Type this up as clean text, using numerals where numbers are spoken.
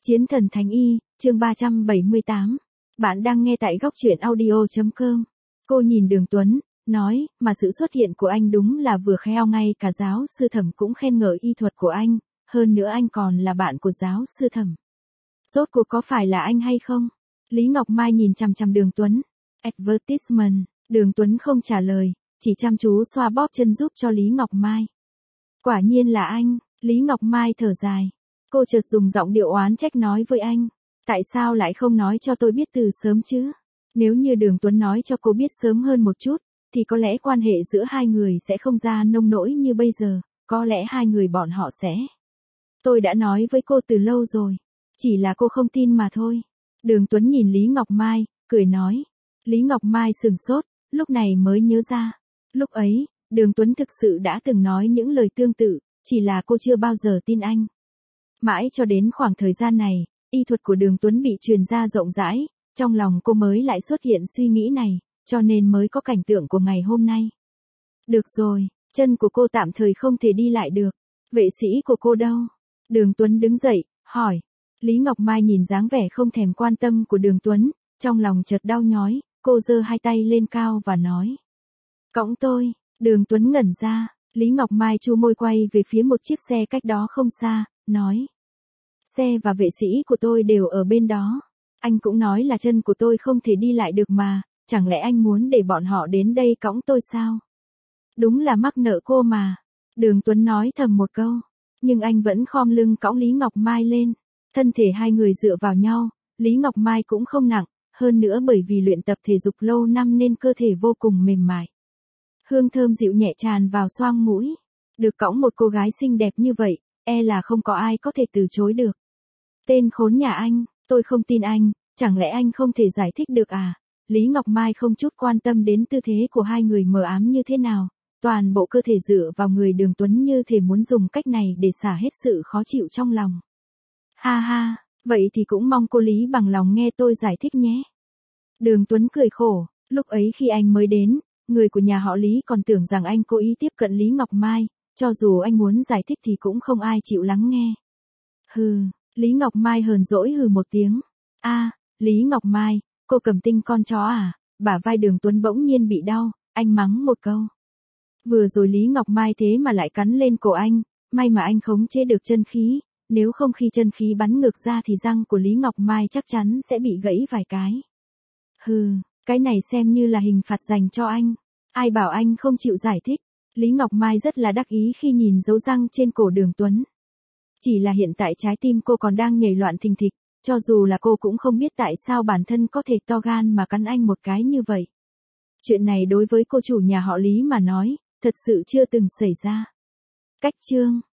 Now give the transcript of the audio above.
Chiến thần Thánh Y, chương 378. Bạn đang nghe tại góc truyện audio.com. Cô nhìn Đường Tuấn, nói, mà sự xuất hiện của anh đúng là vừa khéo, ngay cả giáo sư Thẩm cũng khen ngợi y thuật của anh, hơn nữa anh còn là bạn của giáo sư Thẩm. Rốt cuộc có phải là anh hay không? Lý Ngọc Mai nhìn chằm chằm Đường Tuấn. Advertisement, Đường Tuấn không trả lời, chỉ chăm chú xoa bóp chân giúp cho Lý Ngọc Mai. Quả nhiên là anh, Lý Ngọc Mai thở dài. Cô chợt dùng giọng điệu oán trách nói với anh, tại sao lại không nói cho tôi biết từ sớm chứ? Nếu như Đường Tuấn nói cho cô biết sớm hơn một chút, thì có lẽ quan hệ giữa hai người sẽ không ra nông nỗi như bây giờ, có lẽ hai người bọn họ sẽ. Tôi đã nói với cô từ lâu rồi, chỉ là cô không tin mà thôi. Đường Tuấn nhìn Lý Ngọc Mai, cười nói. Lý Ngọc Mai sửng sốt, lúc này mới nhớ ra. Lúc ấy, Đường Tuấn thực sự đã từng nói những lời tương tự, chỉ là cô chưa bao giờ tin anh. Mãi cho đến khoảng thời gian này, y thuật của Đường Tuấn bị truyền ra rộng rãi, trong lòng cô mới lại xuất hiện suy nghĩ này, cho nên mới có cảnh tượng của ngày hôm nay. Được rồi, chân của cô tạm thời không thể đi lại được. Vệ sĩ của cô đâu? Đường Tuấn đứng dậy, hỏi. Lý Ngọc Mai nhìn dáng vẻ không thèm quan tâm của Đường Tuấn, trong lòng chợt đau nhói, cô giơ hai tay lên cao và nói. Cõng tôi. Đường Tuấn ngẩn ra, Lý Ngọc Mai chu môi quay về phía một chiếc xe cách đó không xa, nói. Xe và vệ sĩ của tôi đều ở bên đó. Anh cũng nói là chân của tôi không thể đi lại được mà, chẳng lẽ anh muốn để bọn họ đến đây cõng tôi sao? Đúng là mắc nợ cô mà. Đường Tuấn nói thầm một câu, nhưng anh vẫn khom lưng cõng Lý Ngọc Mai lên. Thân thể hai người dựa vào nhau, Lý Ngọc Mai cũng không nặng, hơn nữa bởi vì luyện tập thể dục lâu năm nên cơ thể vô cùng mềm mại. Hương thơm dịu nhẹ tràn vào xoang mũi. Được cõng một cô gái xinh đẹp như vậy, e là không có ai có thể từ chối được. Tên khốn nhà anh, tôi không tin anh, chẳng lẽ anh không thể giải thích được à? Lý Ngọc Mai không chút quan tâm đến tư thế của hai người mờ ám như thế nào, toàn bộ cơ thể dựa vào người Đường Tuấn như thể muốn dùng cách này để xả hết sự khó chịu trong lòng. Ha ha, vậy thì cũng mong cô Lý bằng lòng nghe tôi giải thích nhé. Đường Tuấn cười khổ, lúc ấy khi anh mới đến, người của nhà họ Lý còn tưởng rằng anh cố ý tiếp cận Lý Ngọc Mai, cho dù anh muốn giải thích thì cũng không ai chịu lắng nghe. Hừ, Lý Ngọc Mai hờn dỗi hừ một tiếng. Lý Ngọc Mai, cô cầm tinh con chó à? Bả vai Đường Tuấn bỗng nhiên bị đau, anh mắng một câu. Vừa rồi Lý Ngọc Mai thế mà lại cắn lên cổ anh, may mà anh khống chế được chân khí, nếu không khi chân khí bắn ngược ra thì răng của Lý Ngọc Mai chắc chắn sẽ bị gãy vài cái. Hừ, cái này xem như là hình phạt dành cho anh. Ai bảo anh không chịu giải thích. Lý Ngọc Mai rất là đắc ý khi nhìn dấu răng trên cổ Đường Tuấn. Chỉ là hiện tại trái tim cô còn đang nhảy loạn thình thịch, cho dù là cô cũng không biết tại sao bản thân có thể to gan mà cắn anh một cái như vậy. Chuyện này đối với cô chủ nhà họ Lý mà nói, thật sự chưa từng xảy ra. Cách chương